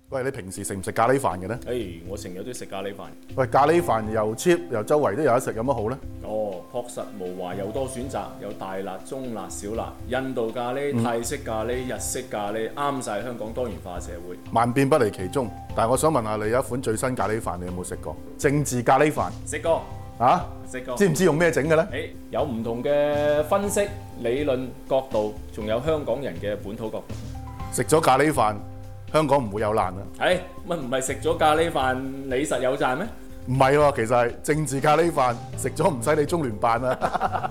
喂，你平時食唔食咖喱飯嘅咧？ 我成日都食咖喱飯。 喂，咖喱飯又 cheap 又周圍都有得食，有乜好咧？ 樸實無華又多選擇，有大辣、中辣、小辣，印度咖喱、泰式咖喱、日式咖喱，啱晒香港多元化社會。 萬變不離其宗。但係我想問下你，有一款最新咖喱飯，你有冇食過？政治咖喱飯食過啊？ 食過。 知唔知用咩整嘅咧？ 有唔同嘅分析、理論角度，仲有香港人嘅本土角度。 食咗咖喱飯，香港唔會有難啊！ 乜唔係食咗咖喱飯你實有賺咩？ 唔係喎，其實係政治咖喱飯，食咗唔使理中聯辦啊！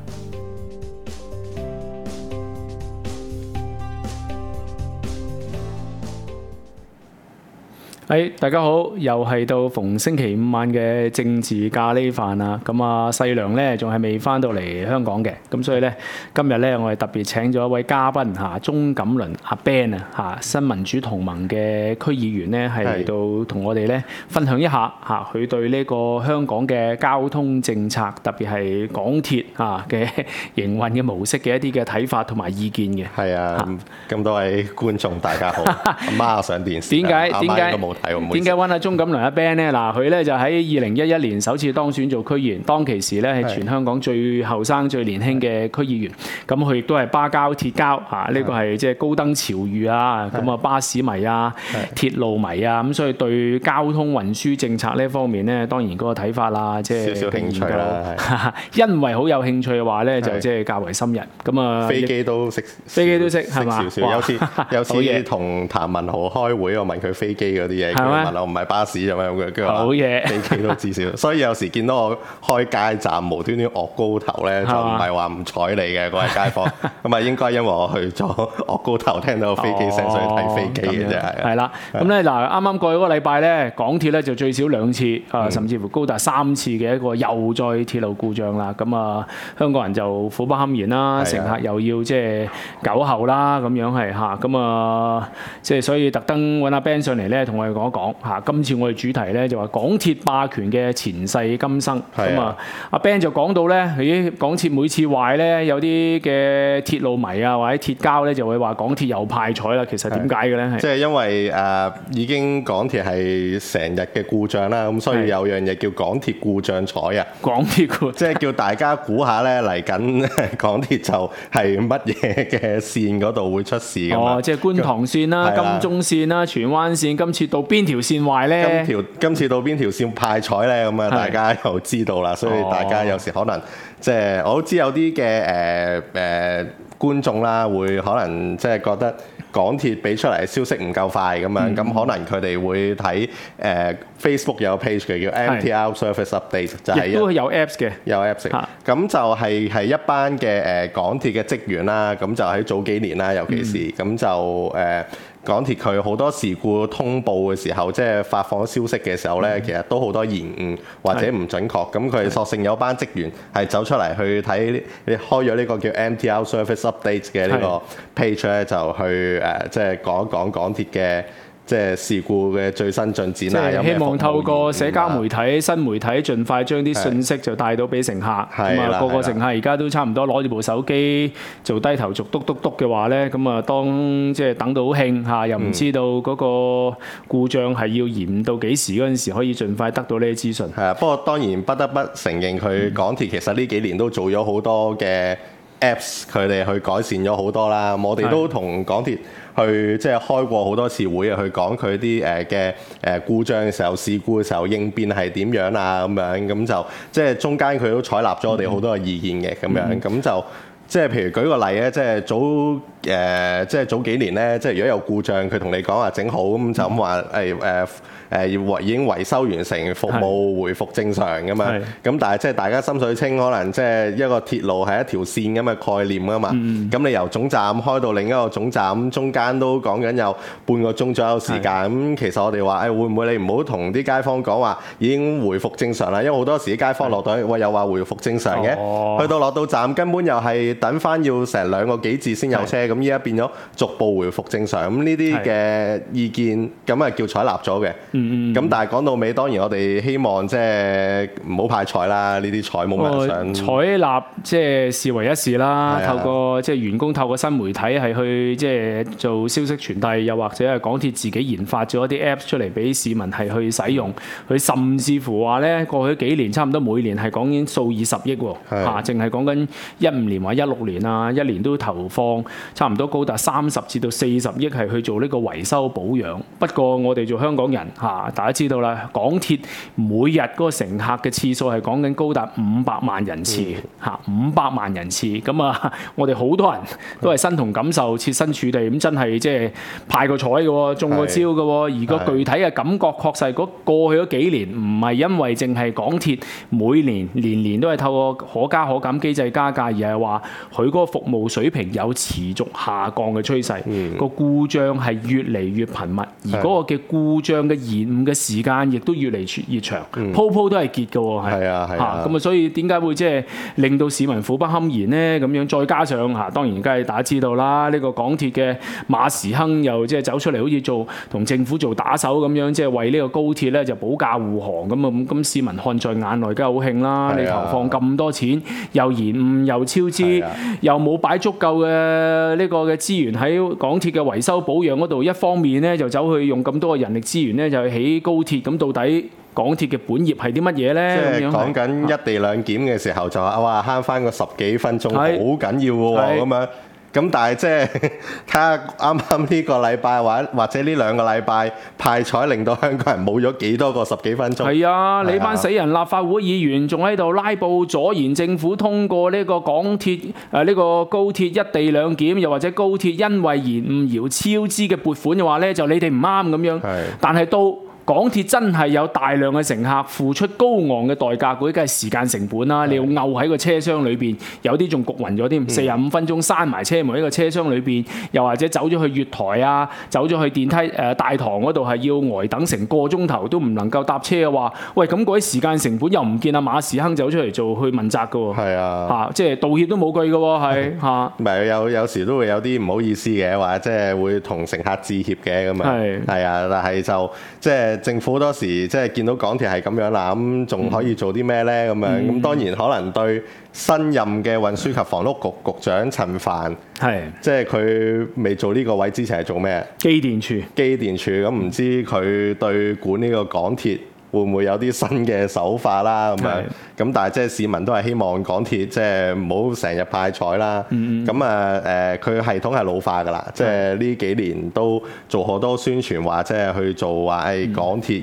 大家好，又係到逢星期五晚嘅政治咖喱飯啦。咁啊，細良咧仲係未翻到嚟香港嘅，咁所以咧今日咧我哋特別請咗一位嘉賓嚇，鐘錦麟阿 Ben 啊嚇，新民主同盟嘅區議員咧係嚟到同我哋咧分享一下嚇佢對呢個香港嘅交通政策，特別係港鐵嚇嘅營運嘅模式嘅一啲嘅睇法同埋意見嘅。 係啊，咁多位觀眾大家好，阿媽上電視， 點解點解揾阿鐘錦麟阿 Ben 咧？嗱，佢咧就喺2011年首次當選做區議員，當其時咧係全香港最後生、最年輕嘅區議員。咁佢亦都係巴交、鐵交嚇，呢個係即係高登潮語啊！咁啊，巴士迷啊、鐵路迷啊，咁所以對交通運輸政策呢方面咧，當然嗰個睇法啦，即係少少興趣啦。 因為好有興趣嘅話咧，就即係較為深入。咁啊， 飛機都識係嘛？有次同譚文豪開會，我問佢飛機嗰啲嘢，佢問我唔係巴士咁樣嘅，佢話飛機都至少。所以有時見到我開街站無端端惡高頭咧，就唔係話唔睬你嘅嗰位街坊，咁啊應該因為我去咗惡高頭聽到飛機聲，所以睇飛機嘅啫。 係啦，咁咧嗱，啱啱過去嗰個禮拜咧，港鐵咧就最少2次甚至乎高達3次嘅一個又再鐵路故障啦。咁啊，香港人就苦不堪言啦，乘客又要即係久候啦，咁樣係嚇。咁啊，即係所以特登揾阿 Ben 上嚟咧，同我哋講一講嚇。今次我哋主題咧就話港鐵霸權嘅前世今生。咁啊，阿 Ben 就講到咧，港鐵每次壞咧，有啲嘅鐵路迷啊或者鐵膠咧就會話港鐵又派彩啦。其實點解嘅咧？ 即係因為已經港鐵係成日嘅故障啦，咁所以有樣嘢叫港鐵故障彩啊。 港鐵故即係叫大家估下咧，嚟緊港鐵就係乜嘢嘅線嗰度會出事㗎嘛？ 即係觀塘線啦、金鐘線啦、荃灣線，今次到邊條線壞咧？ 今次到邊條線派彩咧？咁啊，大家又知道啦。所以大家有時可能即係我都知有啲嘅觀眾啦，會可能即係覺得港鐵俾出嚟消息唔夠快咁樣，咁可能佢哋會睇Facebook 有 page 嘅叫 MTR Service Update， 就係亦都有 Apps 嘅， 有 Apps 嘅。咁就係一班嘅港鐵嘅職員啦，咁就喺早幾年啦，尤其是咁就港鐵佢好多事故通報嘅時候，即係發放消息嘅時候咧，其實都好多延誤或者唔準確。咁佢索性有班職員係走出嚟去睇，你開咗呢個叫 MTR Service Update 嘅呢個 page 咧，就去即係講一講港鐵嘅即係事故嘅最新進展啦。 希望透過社交媒體、新媒體，盡快將啲信息就帶到俾乘客。咁啊，個乘客而家都差唔多攞住部手機做低頭族篤篤篤嘅話咧，咁啊，當即係等到好興嚇，又唔知道嗰個故障係要延到幾時嗰陣時，可以盡快得到呢啲資訊。 係啊，不過當然不得不承認，佢港鐵其實呢幾年都做咗好多嘅 Apps， 佢哋去改善咗好多啦。我哋都同港鐵去即係開過好多次會啊，去講佢啲嘅故障嘅時候、事故嘅時候應變係點樣啊咁樣，咁就即係中間佢都採納咗我哋好多嘅意見嘅咁樣，咁就即係譬如舉個例咧，即係早幾年咧，即係如果有故障，佢同你講話整好咁就咁話已經維修完成，服務回復正常咁樣。咁但係即係大家心水清，可能即係一個鐵路係一條線咁嘅概念啊嘛。咁你由總站開到另一個總站，中間都講緊有半個鐘左右時間。咁其實我哋話會唔會你唔好同啲街坊講話已經回復正常啦？因為好多時啲街坊落到去，又話回復正常嘅，去到落到站根本又係等翻要成2個幾字先有車咁咁依家變咗逐步回復正常。咁呢啲嘅意見咁啊叫採納咗嘅。咁但係講到尾，當然我哋希望即係唔好派彩啦，呢啲彩冇乜人想採納，即係視為一事啦。透過即係員工透過新媒體係去即係做消息傳遞，又或者係港鐵自己研發咗一啲 Apps 出嚟俾市民係去使用。佢甚至乎話咧，過去幾年差唔多每年係講緊數以十億喎，淨係講緊15年或16年啊，一年都投放差唔多高達30至到40億係去做呢個維修保養。不過我哋做香港人大家知道啦，港鐵每日嗰個乘客嘅次數係講緊高達500萬人次，500萬人次。咁啊，我哋好多人都係身同感受、設身處地咁，真係即係派過彩嘅喎，中過招嘅喎。而個具體嘅感覺確實過去嗰幾年唔係因為淨係港鐵每年年都係透過可加可減機制加價，而係話佢嗰個服務水平有持續下降嘅趨勢，個故障係越嚟越頻密，而嗰個嘅故障嘅延誤嘅時間亦都越嚟越長，鋪都係結嘅喎，咁啊，所以點解會即係令到市民苦不堪言呢？咁樣再加上當然梗係大家知道啦，呢個港鐵嘅馬時亨又即係走出嚟，好似做同政府做打手咁樣，即係為呢個高鐵咧就保駕護航咁啊！咁市民看在眼內，梗係好興啦！你投放咁多錢，又延誤又超支，又冇擺足夠嘅呢個嘅資源喺港鐵嘅維修保養嗰度，一方面咧就走去用咁多嘅人力資源咧就去起高鐵，咁到底港鐵嘅本業係啲乜嘢咧？ 即係講緊一地兩檢嘅時候就話哇慳翻個10幾分鐘，好緊要嘅喎咁樣。咁但係即係睇下啱啱呢個禮拜或者呢2個禮拜派彩，令到香港人冇咗幾多個10幾分鐘。 係啊，你班死人立法會議員仲喺度拉布阻延政府通過呢個港鐵呢個高鐵一地兩檢，又或者高鐵因為延誤而超支嘅撥款嘅話咧，就你哋唔啱咁樣。但係到港鐵真係有大量嘅乘客付出高昂嘅代價，嗰啲梗係時間成本啦。你要漚喺個車廂裏邊，有啲仲焗暈咗添，45分鐘閂埋車門喺個車廂裏邊，又或者走咗去月台啊，走咗去電梯大堂嗰度係要呆等成個鐘頭都唔能夠搭車嘅話，喂咁嗰啲時間成本又唔見阿馬時亨走出嚟做去問責嘅喎。 係啊， 即係道歉都冇句嘅喎，係嚇。 唔係有時都會有啲唔好意思嘅，或者即係會同乘客致歉嘅咁樣。係啊，但係就即係政府好多時即係見到港鐵係咁樣啦，咁仲可以做啲咩呢？咁樣咁當然可能對新任嘅運輸及房屋局局長陳帆，即係佢未做呢個位之前係做咩？機電處咁唔知佢對管呢個港鐵會唔會有啲新嘅手法啦？咁樣咁，但係即係市民都係希望港鐵即係唔好成日派彩啦。咁佢系統係老化㗎啦，即係呢幾年都做好多宣傳話，即係去做話港鐵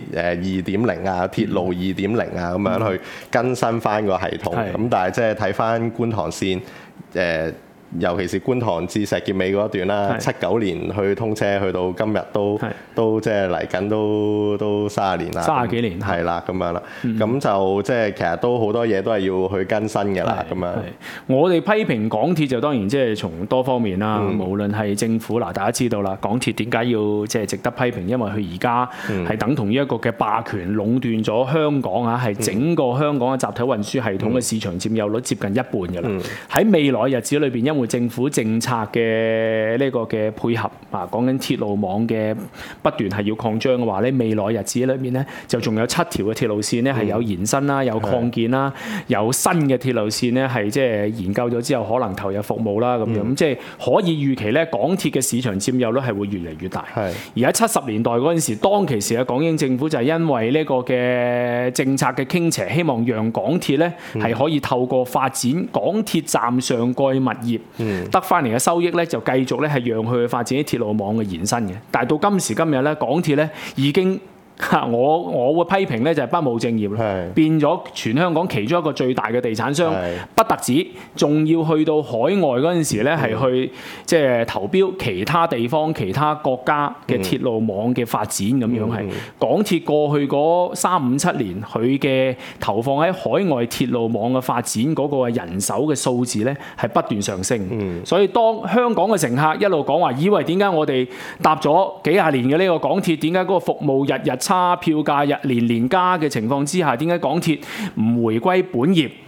2.0啊，鐵路2.0啊咁樣去更新翻個系統。咁但係即係睇翻觀塘線尤其是觀塘至石硤尾嗰一段啦，79年去通車，去到今日都即係嚟緊都30年啦，30幾年係啦咁樣啦。咁就即係其實都好多嘢都係要去更新嘅啦咁樣。 我哋批評港鐵就當然即係從多方面啦，無論係政府嗱，大家知道啦，港鐵點解要即係值得批評？因為佢而家係等同於一個嘅霸權壟斷咗香港啊，係整個香港嘅集體運輸系統嘅市場佔有率接近一半嘅啦。喺未來日子裏邊，因為政府政策嘅呢個嘅配合啊，講緊鐵路網嘅不斷係要擴張嘅話咧，未來日子裏面咧就仲有7條嘅鐵路線咧係有延伸啦，有擴建啦，有新嘅鐵路線咧係即係研究咗之後可能投入服務啦咁樣，即係可以預期咧港鐵嘅市場佔有率係會越嚟越大。而喺70年代嗰陣時，當其時嘅港英政府就係因為呢個嘅政策嘅傾斜，希望讓港鐵咧係可以透過發展港鐵站上蓋物業。得翻嚟嘅收益咧，就繼續咧係讓佢去發展啲鐵路網嘅延伸嘅。但係到今時今日咧，港鐵咧已經我會批評咧就係不務正業啦，變咗全香港其中一個最大嘅地產商，不特止，仲要去到海外嗰陣時咧係去即係投標其他地方、其他國家嘅鐵路網嘅發展咁樣係。港鐵過去嗰3、5、7年，佢嘅投放喺海外鐵路網嘅發展嗰個人手嘅數字咧係不斷上升。所以當香港嘅乘客一路講話，以為點解我哋搭咗幾廿年嘅呢個港鐵，點解嗰個服務日日差票價日年加嘅情況之下，點解港鐵唔回歸本業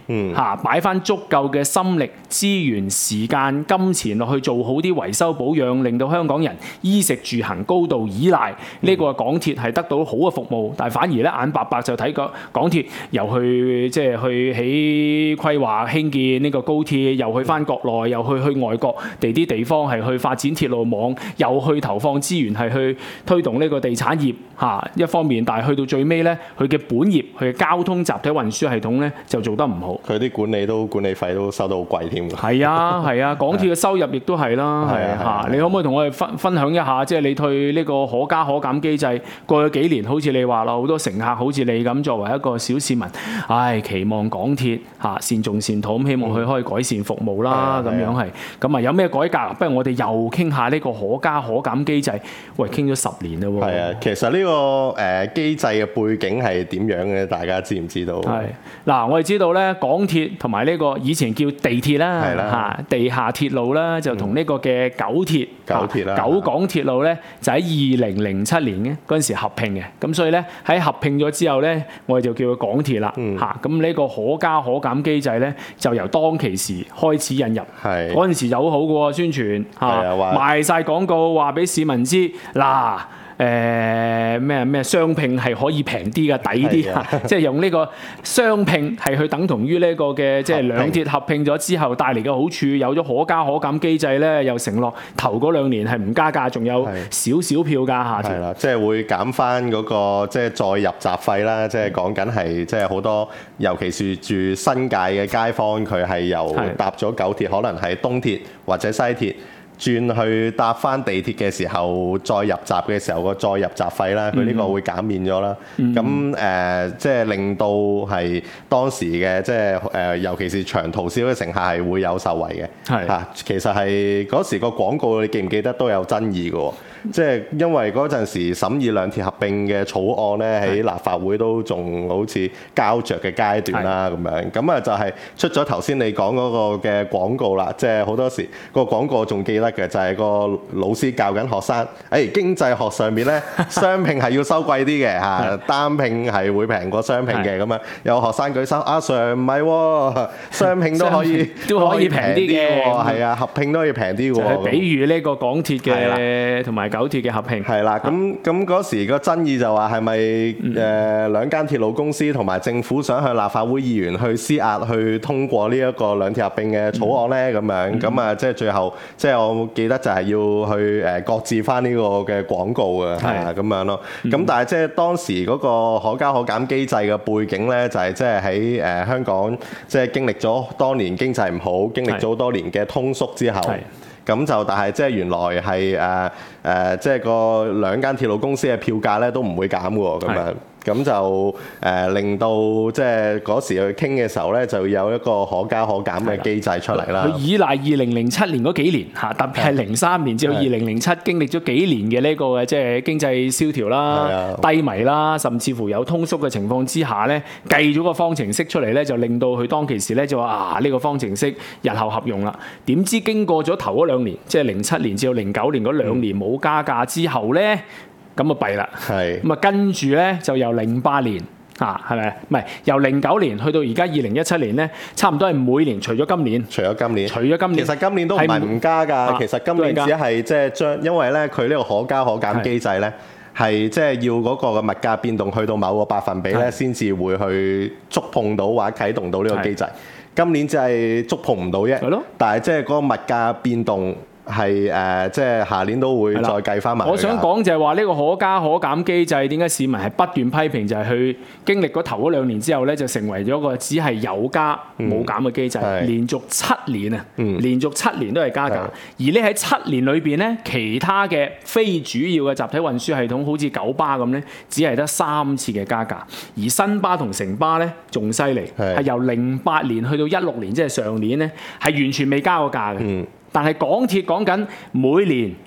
擺翻足夠嘅心力、資源、時間、金錢落去做好啲維修保養，令到香港人衣食住行高度依賴。呢個港鐵係得到好嘅服務，但係反而咧眼白白就睇個港鐵又去去起規劃興建呢個高鐵，又去翻國內，又去外國啲地方係去發展鐵路網，又去投放資源係去推動呢個地產業一方面，但係去到最尾咧，佢嘅本業佢嘅交通集體運輸系統咧就做得唔好。 佢啲管理費都收得好貴添㗎。 係啊，港鐵嘅收入亦都係啦，你可唔可以同我哋分享一下，即係你對呢個可加可減機制過去幾年，好似你話啦，好多乘客好似你咁作為一個小市民，期望港鐵善頌善禱，咁希望佢可以改善服務啦，咁樣係。咁有咩改革？不如我哋又傾下呢個可加可減機制。喂，傾咗10年啦喎。 係啊，其實呢個機制嘅背景係點樣嘅？大家知唔知道？ 係嗱，我哋知道咧，港鐵同埋呢個以前叫地鐵啦，地下鐵路啦，就同呢個嘅九鐵啦，九港鐵路咧就喺2007年嗰陣時合併嘅。咁所以咧喺合併咗之後咧，我哋就叫佢港鐵啦。咁呢個可加可減機制咧，就由當其時開始引入。嗰陣時就好好嘅喎，宣傳賣晒廣告，話俾市民知嗱。咩雙拼係可以平啲嘅，抵啲即係用呢個雙拼係去等同於呢個嘅即係兩鐵合併咗之後帶嚟嘅好處，有咗可加可減機制咧，又承諾頭嗰2年係唔加價，仲有少少票價下調。係啦， 即係會減翻嗰個即係再入閘費啦，即係講緊係即係好多，尤其是住新界嘅街坊，佢係由搭咗九鐵，可能係東鐵或者西鐵。轉去搭翻地鐵嘅時候，再入閘嘅時候個再入閘費啦，佢呢個會減免咗啦。咁即係令到係當時嘅即係尤其是長途小嘅乘客係會有受惠嘅。其實係嗰時個廣告，你記唔記得都有爭議嘅喎？即係因為嗰陣時審議兩鐵合併嘅草案咧，喺立法會都仲好似膠着嘅階段啦咁樣。咁就係出咗頭先你講嗰個嘅廣告啦，即係好多時個廣告仲記得嘅就係個老師教緊學生，經濟學上面咧雙拼係要收貴啲嘅嚇，單拼係會平過雙拼嘅咁樣。有學生舉手，阿 Sir 唔係喎，雙拼都可以平啲嘅喎，係啊，合拼都可以平啲喎。 比喻呢個港鐵嘅同埋九鐵嘅合併係啦，咁嗰時個爭議就話係咪兩間鐵路公司同埋政府想向立法會議員去施壓去通過呢一個兩鐵合併嘅草案咧？咁樣咁即係最後即係我記得就係要去擱置翻呢個嘅廣告嘅，係咁樣咯。咁但係即係當時嗰個可加可減機制嘅背景咧，就係即係喺香港即係經歷咗多年經濟唔好，經歷咗多年嘅通縮之後。咁就但係即係原來係即係個兩間鐵路公司嘅票價咧都唔會減喎，咁樣。咁就令到即係嗰時去傾嘅時候咧，就有一個可加可減嘅機制出嚟啦。 佢依賴2007年嗰幾年嚇，特別係03年至到2007經歷咗幾年嘅呢個嘅即係經濟蕭條啦、低迷啦，甚至乎有通縮嘅情況之下咧，計咗個方程式出嚟咧，就令到佢當其時咧就話呢個方程式日後合用啦。點知經過咗頭嗰2年，即係07年至到09年嗰2年冇加價之後咧，咁啊弊啦，咁啊跟住咧就由08年係咪？唔係由09年去到而家2017年咧，差唔多係每年除咗今年， 其實今年都唔係唔加㗎，其實今年只係即係將，因為咧佢呢個可加可減機制咧係即係要嗰個嘅物價變動去到某個百分比咧，先至會去觸碰到或者啟動到呢個機制。今年只係觸碰唔到啫，但係即係嗰個物價變動。係即係下年都會再計翻埋。我想講就係話呢個可加可減機制點解市民係不斷批評，就係佢經歷嗰頭嗰2年之後咧，就成為咗個只係有加冇減嘅機制，連續7年啊，連續7年都係加價。而呢喺7年裏邊咧，其他嘅非主要嘅集體運輸系統，好似九巴咁咧，只係得3次嘅加價。而新巴同城巴咧仲犀利，係由08年去到16年，即係上年咧，係完全未加過價嘅。但係港鐵講緊每年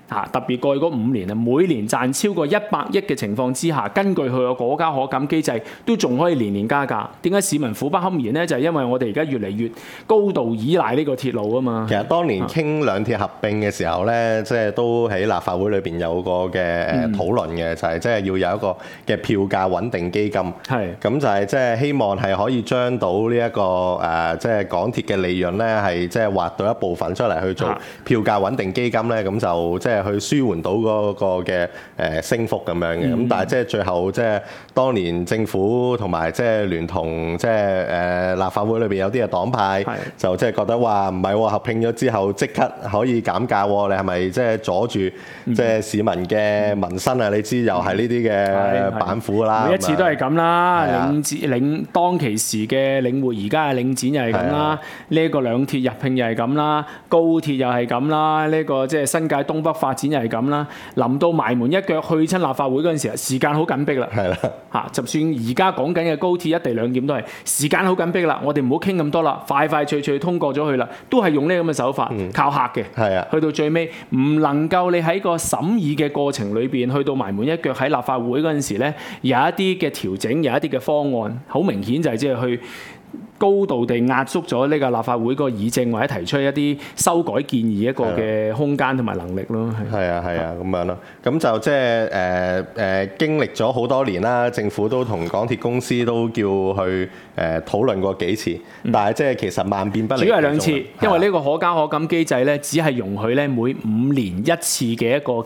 特別過去嗰5年啊，每年賺超過100億嘅情況之下，根據佢個可加可減機制，都仲可以年年加價。點解市民苦不堪言呢？就係因為我哋而家越嚟越高度依賴呢個鐵路啊嘛。 其實當年傾兩鐵合併嘅時候咧，即係都喺立法會裏邊有個嘅討論嘅，就係即係要有一個嘅票價穩定基金。係。咁就係即係希望係可以將到呢一個即係港鐵嘅利潤咧，係即係劃到一部分出嚟去做票價穩定基金咧，咁就即係去舒緩到嗰個嘅升幅咁樣嘅。咁但係即係最後即係當年政府同埋即係聯同即係立法會裏邊有啲嘅黨派就即係覺得話唔係喎，合併咗之後即刻可以減價喎，你係咪即係阻住即係市民嘅民生啊？你知又係呢啲嘅板斧啦， 每一次都係咁啦。當其時嘅領匯，而家嘅領展又係咁啦。呢一個兩鐵入併又係咁啦，高鐵又係咁啦。呢個即係新界東北發展又係咁啦。臨到埋門一腳去親立法會嗰陣時，時間好緊迫啦。係啦，就算而家講緊嘅高鐵一地兩檢都係時間好緊迫啦。我哋唔好傾咁多啦，快快脆脆通過咗佢啦。都係用呢咁嘅手法，靠客嘅。係啊，去到最尾唔能夠你喺個審議嘅過程裏邊，去到埋門一腳喺立法會嗰陣時咧，有一啲嘅調整，有一啲嘅方案，好明顯就係即係去高度地壓縮咗呢個立法會個議政，或者提出一啲修改建議一個嘅空間同埋能力咯。 係啊咁樣咯。咁就即係經歷咗好多年啦，政府都同港鐵公司都叫去討論過幾次，但係即係其實萬變不離其宗。主要係2次，因為呢個可加可減機制咧，只係容許咧每5年1次嘅一個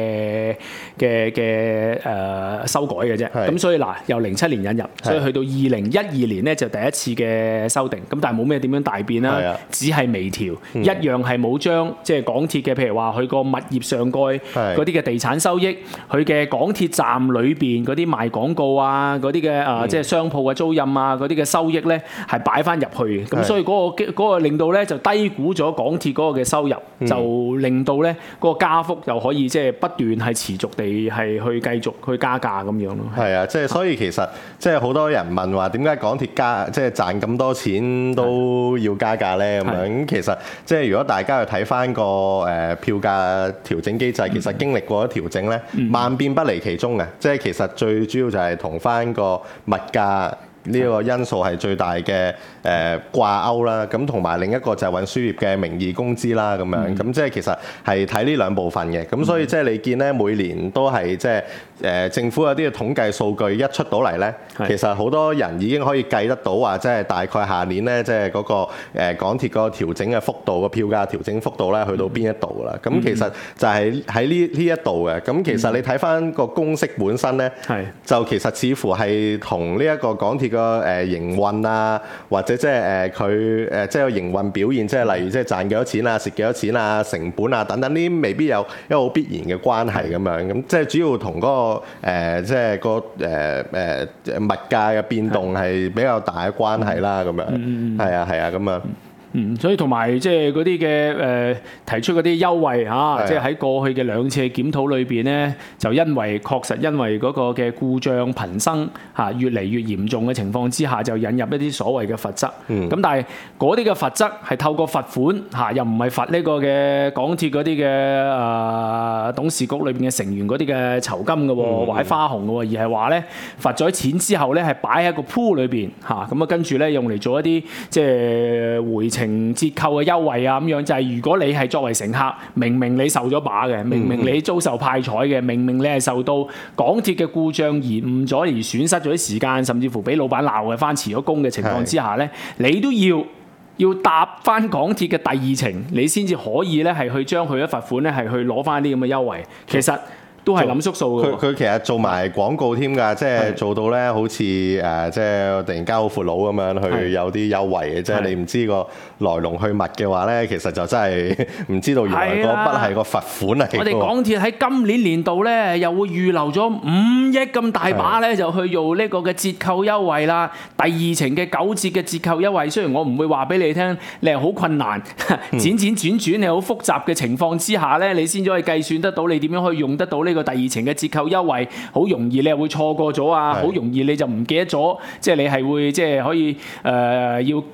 嘅修改嘅啫。咁所以嗱，由07年引入，所以去到2012年咧就第一次嘅修訂，咁但係冇咩點樣大變啦，只係微調，一樣係冇將即係港鐵嘅，譬如話佢個物業上蓋嗰啲嘅地產收益，佢嘅港鐵站裏邊嗰啲賣廣告啊，嗰啲嘅即係商鋪嘅租賃啊，嗰啲嘅收益咧係擺翻入去，咁所以嗰個令到咧就低估咗港鐵嗰個嘅收入，就令到咧嗰個加幅又可以即係不斷係持續地係去繼續去加價咁樣咯。係啊，即係所以其實即係好多人問話點解港鐵加即係賺咁多錢都要加價咧咁樣，咁其實即係如果大家去睇翻個票價調整機制，其實經歷過咗調整咧，萬變不離其宗嘅，即係其實最主要就係同翻個物價呢個因素係最大嘅掛鈎啦，咁同埋另一個就係運輸業嘅名義工資啦咁樣，咁即係其實係睇呢兩部分嘅，咁所以即係你見咧每年都係即係政府有啲嘅統計數據一出到嚟咧，其實好多人已經可以計得到話，即係大概下年咧即係嗰個港鐵個調整嘅幅度，個票價調整幅度咧去到邊一度啦？咁其實就係喺呢一度嘅，咁其實你睇翻個公式本身咧，就其實似乎係同呢一個港鐵個營運啊，或者即係佢即係營運表現，即係例如即係賺幾多錢啊、蝕幾多錢啊、成本啊等等，呢啲未必有一個好必然嘅關係咁樣。咁即係主要同嗰個即係個物價嘅變動係比較大嘅關係啦。咁樣係啊咁樣。 所以同埋即係嗰啲嘅提出嗰啲優惠嚇，即係喺過去嘅2次檢討裏邊咧，就確實因為嗰個嘅故障頻生嚇越嚟越嚴重嘅情況之下，就引入一啲所謂嘅罰則。咁但係嗰啲嘅罰則係透過罰款嚇，又唔係罰呢個嘅港鐵嗰啲嘅董事局裏邊嘅成員嗰啲嘅酬金嘅喎，或者花紅嘅喎，而係話咧罰咗錢之後咧係擺喺個 pool 裏邊嚇，咁啊跟住咧用嚟做一啲即係回程折扣嘅優惠啊咁樣，就係如果你係作為乘客，明明你受咗把嘅，明明你遭受派彩嘅，明明你係受到港鐵嘅故障延誤咗而損失咗啲時間，甚至乎俾老闆鬧嘅翻遲咗工嘅情況之下咧，你都要搭翻港鐵嘅第2程，你先至可以咧係去將佢嘅罰款咧係去攞翻啲咁嘅優惠。其實都係諗縮數嘅。佢其實做埋廣告添㗎，即係做到咧好似即係突然間好闊佬咁樣去有啲優惠嘅，即係你唔知個來龍去脈嘅話咧，其實就真係唔知道原來嗰筆係個罰款嚟。 我哋港鐵喺今年年度咧又會預留咗5億咁大把咧，就去用呢個嘅折扣優惠啦。第2程嘅9折嘅折扣優惠，雖然我唔會話俾你聽，你係好困難，轉你好複雜嘅情況之下咧，你先至可以計算得到你點樣可以用得到呢個第2程嘅折扣優惠。好容易你係會錯過咗啊，好容易你就唔記得咗，即係你係會即係可以要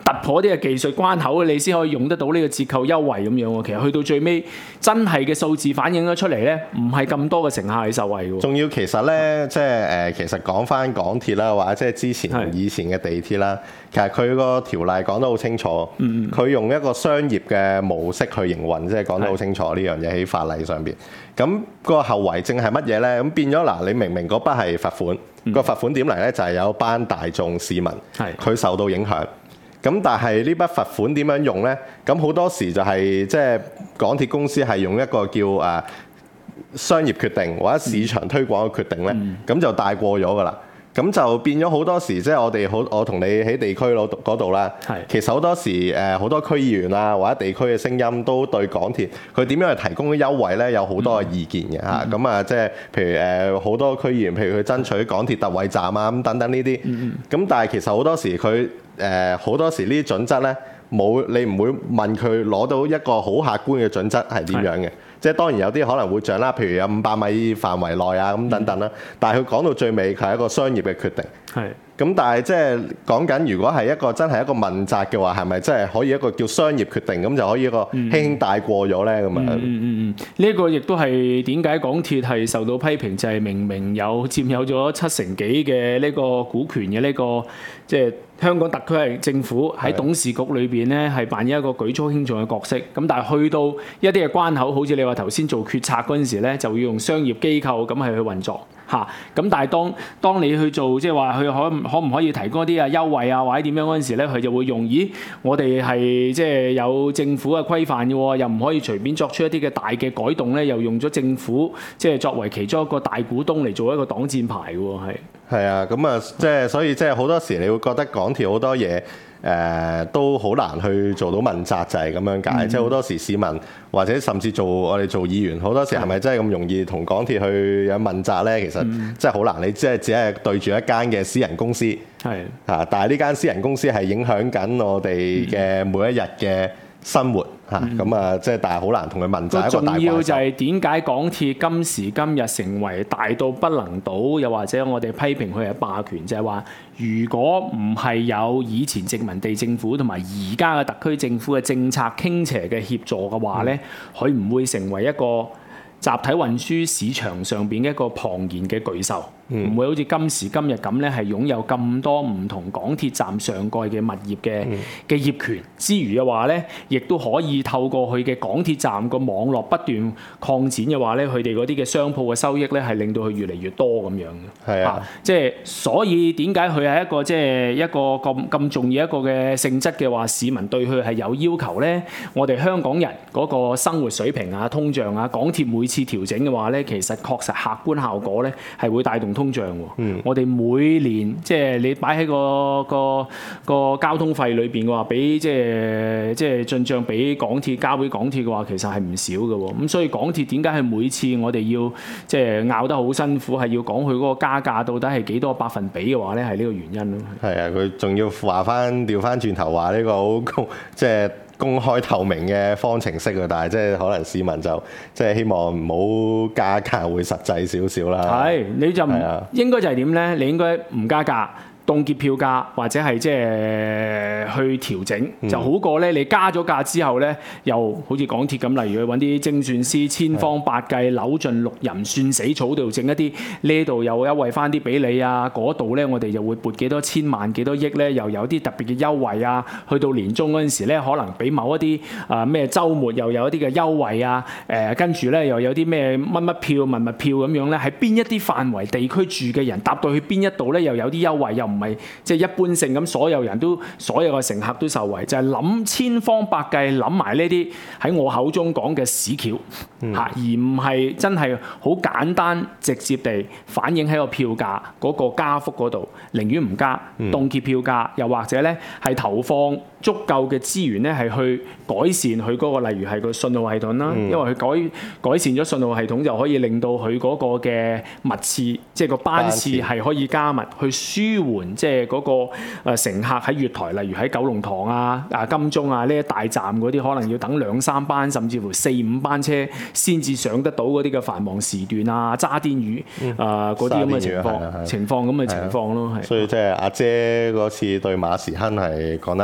突破啲嘅技術關口，你先可以用得到呢個折扣優惠咁樣喎。其實去到最尾，真係嘅數字反映咗出嚟咧，唔係咁多嘅乘客係受惠喎。 仲要其實咧，即係其實講翻港鐵啦，或者即係之前同以前嘅地鐵啦，其實佢個條例講得好清楚，佢用一個商業嘅模式去營運，即係講得好清楚呢樣嘢喺法例上邊。咁個後遺症係乜嘢咧？咁變咗嗱，你明明嗰筆係罰款，個罰款點嚟咧？就係有班大眾市民佢受到影響。咁但係呢筆罰款點樣用咧？咁好多時就係即係港鐵公司係用一個叫商業決定或者市場推廣嘅決定咧，咁就帶過咗㗎啦。咁就變咗好多時，即係我同你喺地區嗰度啦。其實好多時好多區議員啊或者地區嘅聲音都對港鐵佢點樣去提供啲優惠咧有好多嘅意見嘅嚇。咁即係譬如好多區議員，譬如佢爭取港鐵特惠站啊咁等等呢啲。咁但係其實好多時佢好多時呢啲準則咧你唔會問佢攞到一個好客觀嘅準則係點樣嘅。即係當然有啲可能會漲啦，譬如有500米範圍內啊咁等等啦。但係佢講到最尾，佢係一個商業嘅決定。咁但係即係講緊，如果係真係一個問責嘅話，係咪真係可以一個叫商業決定咁就可以一個輕輕帶過咗咧？咁啊？ 呢一個亦都係點解港鐵係受到批評，就係明明佔有咗7成幾嘅呢個股權嘅呢個即係香港特區係政府喺董事局裏邊咧係扮演一個舉足輕重嘅角色。咁但係去到一啲嘅關口，好似你話頭先做決策嗰陣時咧，就要用商業機構咁係去運作。咁但係當你去做即係話佢可唔可以提供一啲優惠啊或者點樣嗰陣時咧，佢就會用我哋係即係有政府嘅規範嘅喎，又唔可以隨便作出一啲嘅大嘅改動咧，又用咗政府即係作為其中一個大股東嚟做一個擋箭牌喎， 係啊，咁即係所以即係好多時你會覺得港鐵好多嘢都好難去做到問責，就係咁樣解。即係好多時市民或者甚至我哋做議員，好多時係咪真係咁容易同港鐵去有問責咧？其實真係好難。你即係只係對住一間嘅私人公司，但係呢間私人公司係影響緊我哋嘅每一日嘅生活即係但係好難同佢問責。 重要就係點解港鐵今時今日成為大到不能倒，又或者我哋批評佢係霸權，就係話如果唔係有以前殖民地政府同埋而家嘅特區政府嘅政策傾斜嘅協助嘅話咧，佢唔會成為一個集體運輸市場上邊嘅一個龐然嘅巨獸。唔會好似今時今日咁咧，係擁有咁多唔同港鐵站上蓋嘅物業嘅業權之餘嘅話咧，亦都可以透過佢嘅港鐵站個網絡不斷擴展嘅話咧，佢哋嗰啲嘅商鋪嘅收益咧係令到佢越嚟越多咁樣嘅。即係所以點解佢係一個即係一個咁重要一個嘅性質嘅話，市民對佢係有要求咧。我哋香港人嗰個生活水平啊、通脹啊，港鐵每次調整嘅話咧，其實確實客觀效果咧係會帶動通脹喎。我哋每年即係你擺喺個交通費裏邊嘅話，俾即係進帳俾港鐵交俾港鐵嘅話，其實係唔少嘅喎。咁所以港鐵點解係每次我哋要即係拗得好辛苦，係要講佢嗰個加價到底係幾多百分比嘅話咧，係呢個原因咯。 係啊，佢仲要調翻轉頭話呢個好即係公開透明嘅方程式啊，但係即係可能市民就即係希望唔好加價會實際少少啦。係，你就應該就係點咧？你應該唔加價，凍結票價或者係即係去調整，就好過咧。你加咗價之後咧，又好似港鐵咁，例如去揾啲精算師千方百計扭盡六壬算死草度整一啲呢度又優惠翻啲俾你啊，嗰度咧我哋就會撥幾多千萬幾多億咧，又有啲特別嘅優惠啊。去到年中嗰陣時咧，可能俾某一啲咩週末又有一啲嘅優惠啊。跟住咧又有啲咩乜乜票文物票咁樣咧，喺邊一啲範圍地區住嘅人搭到去邊一度咧，又有啲優惠又唔係即係一般性咁，所有嘅乘客都受惠，就係諗千方百計諗埋呢啲喺我口中講嘅屎橋而唔係真係好簡單直接地反映喺個票價嗰個加幅嗰度，寧願唔加，凍結票價，又或者咧係投放足夠嘅資源咧，係去改善佢嗰個，例如係個信號系統啦，因為佢改善咗信號系統，就可以令到佢嗰個嘅密次，即係個班次係可以加密，去舒緩即係嗰個乘客喺月台，例如喺九龍塘啊、金鐘啊呢一大站嗰啲，可能要等2-3班，甚至乎4-5班車先至上得到嗰啲嘅繁忙時段啊、渣甸魚嗰啲咁嘅情況咁嘅情況咯。 所以即係阿姐嗰次對馬時亨係講得啱嘅，即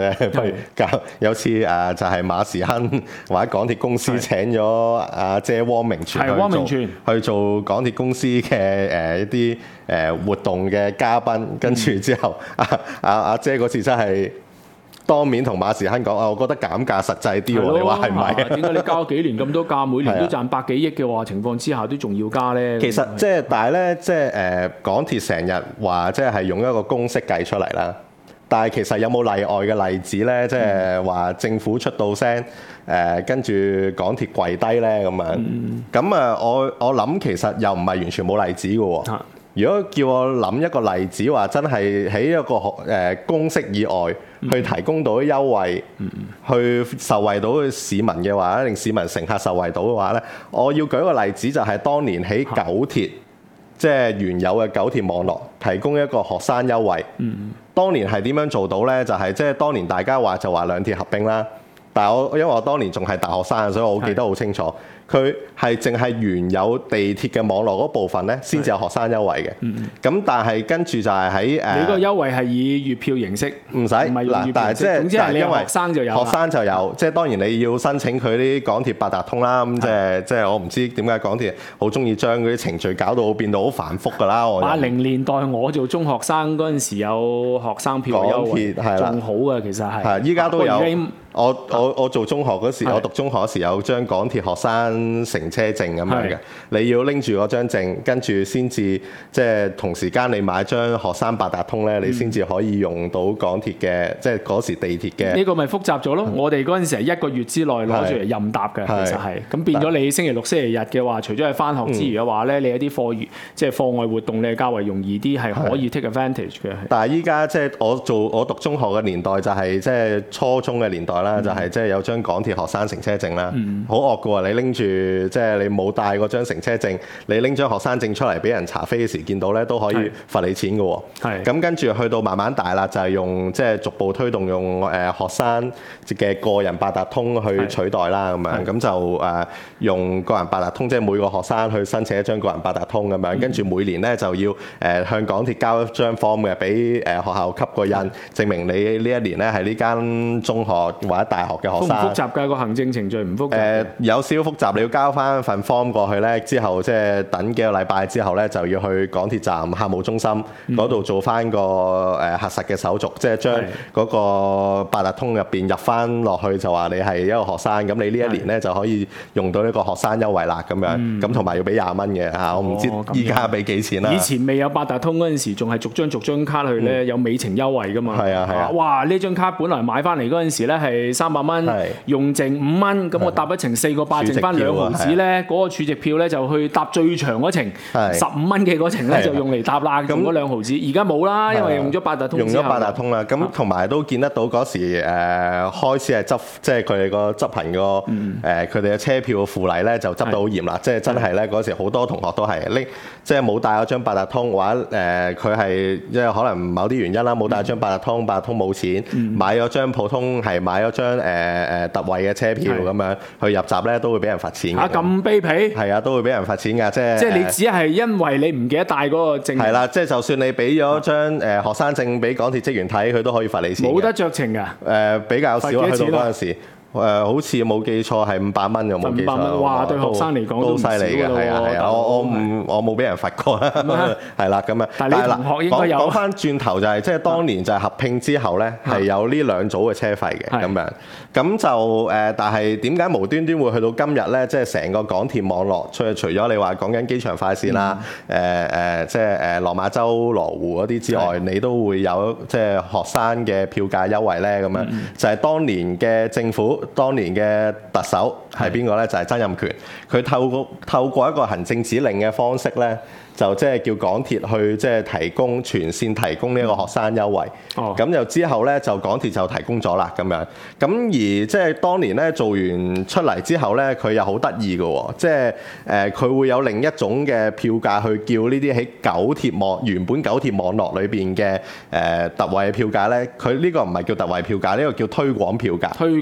啫，不如有次就係馬時亨或者港鐵公司請咗阿姐汪明荃去做港鐵公司嘅一啲活動嘅嘉賓，跟住之後阿姐嗰次真係當面同馬時亨講我覺得減價實際啲喎，你話係咪？ 點解你交幾年咁多價，每年都賺百幾億嘅話情況之下，都仲要加咧？ 其實但係咧，港鐵成日話係用一個公式計出嚟啦。但係其實有冇例外嘅例子咧？即係話政府出到聲，跟住港鐵跪低咧咁樣。咁我諗其實又唔係完全冇例子嘅喎。如果叫我諗一個例子，話真係喺一個公式以外去提供到啲優惠，去受惠到市民嘅話，令市民乘客受惠到嘅話咧，我要舉個例子就係當年喺九鐵，即係原有嘅九鐵網絡提供一個學生優惠。當年係點樣做到呢？就係即係當年大家話兩鐵合併啦，但係因為我當年仲係大學生，所以我記得好清楚。佢係淨係原有地鐵嘅網絡嗰部分咧，先至有學生優惠嘅。咁但係跟住就係喺你個優惠係以月票形式， 唔使嗱，但係總之係因為學生就有，即係當然你要申請佢啲港鐵八達通啦。咁即係我唔知點解港鐵好中意將嗰啲程序搞到變到好繁複㗎啦。 80年代我做中學生嗰陣時有學生票優惠，仲好嘅其實係。 係依家都有。我做中學嗰時，我讀中學嗰時有張港鐵學生乘車證咁樣嘅，你要拎住嗰張證，跟住先至即係同時間你買張學生八達通咧，你先至可以用到港鐵嘅，即係嗰時地鐵嘅。呢個咪複雜咗咯？我哋嗰陣時係1個月之內攞住嚟任搭嘅，其實係。咁變咗你星期六、星期日嘅話，除咗係返學之餘嘅話咧，你有啲課外活動你較為容易啲，係可以 take advantage 嘅。 但係依家即係我讀中學嘅年代就係即係初中嘅年代。就係即係有張港鐵學生乘車證啦，好惡㗎喎！你拎住即係你冇帶嗰張乘車證，你拎張學生證出嚟俾人查飛嘅時見到咧，都可以罰你錢㗎喎。咁跟住去到慢慢大啦，就係用即係逐步推動用學生嘅個人八達通去取代啦咁樣，咁就用個人八達通，即係每個學生去申請一張個人八達通咁樣，跟住每年咧就要向港鐵交一張 form 嘅，俾學校給個印，證明你呢一年咧係呢間中學或者大學嘅學生。 複雜㗎，個行政程序唔複雜。 有少少複雜，你要交翻份 form 過去咧，之後即係等幾個禮拜之後咧，就要去港鐵站客務中心嗰度做翻個核實嘅手續，即係將嗰個八達通入邊入翻落去，就話你係一個學生，咁你呢一年咧就可以用到呢個學生優惠啦咁樣，咁同埋要俾20蚊嘅嚇，我唔知依家俾幾錢啦。 以前未有八達通嗰陣時，仲係逐張卡去咧，有美情優惠㗎嘛。 係啊。 哇！呢張卡本來買翻嚟嗰陣時咧係300蚊，用剩5蚊，咁我搭一程4個8，剩翻2毫子咧，嗰個儲值票咧就去搭最長嗰程15蚊嘅嗰程咧就用嚟搭啦，用嗰2毫子。而家冇啦，因為用咗八達通之後。 用咗八達通啦，咁同埋都見得到嗰時開始係即係佢哋個執行個佢哋嘅車票嘅附例咧就執到好嚴啦，即係真係咧嗰時好多同學都係拎即係冇帶嗰張八達通，或者佢係即係可能某啲原因啦，冇帶張八達通，八達通冇錢，買咗張普通係買咗張特惠嘅車票咁樣去入閘咧，都會俾人罰錢嘅。 咁卑鄙？係啊，都會俾人罰錢㗎，即係你只係因為你唔記得帶嗰個證。係啦，即係就算你俾咗張學生證俾港鐵職員睇，佢都可以罰你錢。 冇得酌情㗎。 比較少去到嗰陣時。好似冇記錯係500蚊，有冇記錯？500蚊， 哇！對學生嚟講都犀利嘅，係啊！我冇俾人罰過啦，係啦咁啊。 但係你同學應該有。 講翻轉頭就係即係當年就係合併之後咧，係有呢兩組嘅車費嘅咁樣。咁就但係點解無端端會去到今日咧？即係成個港鐵網絡，除咗你話講緊機場快線啦，即係落馬洲羅湖嗰啲之外，你都會有即係學生嘅票價優惠咧咁樣。就係當年嘅政府。當年嘅特首係邊個咧？就係曾蔭權。佢透過一個行政指令嘅方式咧，就即係叫港鐵去即係全線提供呢個學生優惠。咁就之後咧，就港鐵就提供咗啦咁樣。咁而即係當年咧做完出嚟之後咧，佢又好得意嘅喎，即係佢會有另一種嘅票價去叫呢啲喺原本九鐵網絡裏邊嘅特惠嘅票價咧。佢呢個唔係叫特惠票價，呢個叫推廣票價。 推廣票價。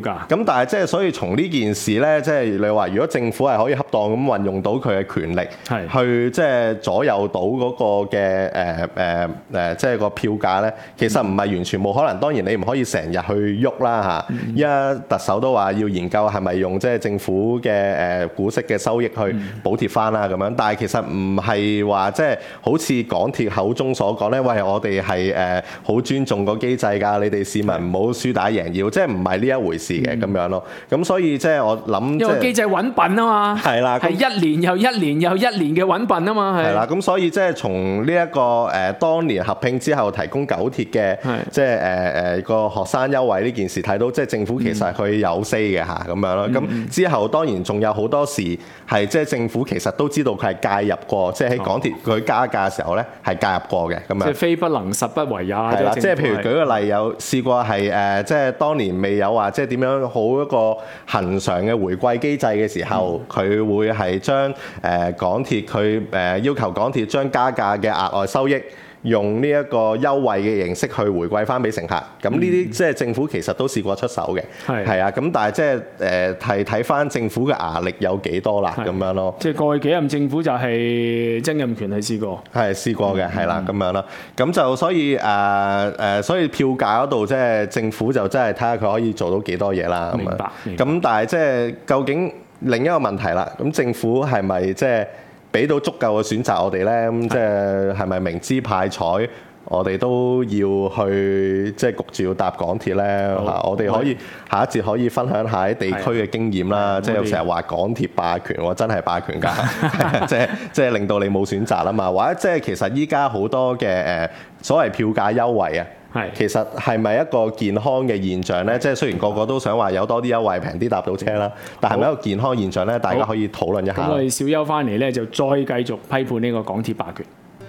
價。 咁但係即係所以從呢件事咧，即係你話如果政府係可以恰當咁運用到佢嘅權力，去即係左右到嗰個嘅即係個票價咧，其實唔係完全冇可能。當然你唔可以成日去喐啦嚇。依家特首都話要研究係咪用即係政府嘅股息嘅收益去補貼翻啦咁樣。但係其實唔係話即係好似港鐵口中所講咧，喂，我哋係好尊重個機制㗎，你哋市民唔好輸打贏要，即係唔係呢一回事嘅咁樣咯。咁所以即係我諗， 因為機制揾笨啊嘛， 係啦， 係一年又一年又一年嘅揾笨啊嘛， 係啦。咁所以即係從呢一個當年合併之後提供九鐵嘅即係個學生優惠呢件事睇到，即係政府其實佢有 say 嘅嚇咁樣咯。咁之後當然仲有好多時係即係政府其實都知道佢係介入過，即係喺港鐵佢加價嘅時候咧係介入過嘅咁樣。 即係非不能實不為也。 係啦，即係譬如舉個例，有試過係即係當年未有話即係點樣好一個恆常嘅回饋機制嘅時候，佢會係將港鐵佢要求港鐵將加價嘅額外收益，用呢一個優惠嘅形式去回饋翻俾乘客，咁呢啲即係政府其實都試過出手嘅，係啊，咁但係即係睇翻政府嘅牙力有幾多啦咁樣咯。 即係過去幾任政府就係曾蔭權係試過， 係試過嘅，係啦咁樣啦。咁就所以所以票價嗰度即係政府就真係睇下佢可以做到幾多嘢啦。 明白。 咁但係即係究竟另一個問題啦，咁政府係咪即係俾到足夠嘅選擇我哋咧？咁即係咪明知派彩，我哋都要去即係焗住要搭港鐵咧？我哋可以下一節可以分享下喺地區嘅經驗啦。即係成日話港鐵霸權，我真係霸權㗎，即係令到你冇選擇啦嘛。或者即係其實依家好多嘅所謂票價優惠啊。其實係咪一個健康嘅現象呢？即係雖然個個都想話有多啲優惠，平啲搭到車啦，但係咪一個健康現象呢？大家可以討論一下。 咁我哋小休翻嚟呢，就再繼續批判呢個港鐵霸權。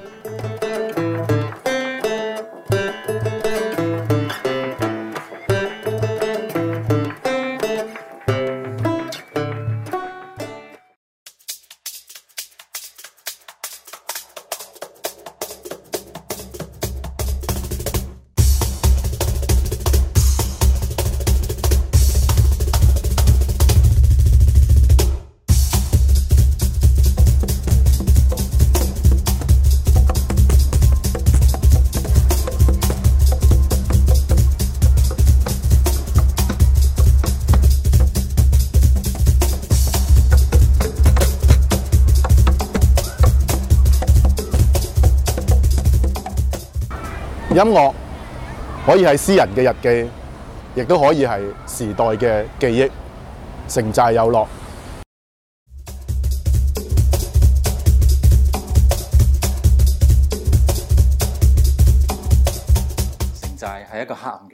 音樂可以係詩人嘅日記，亦都可以係時代嘅記憶，城寨有落。 城寨係一個黑暗嘅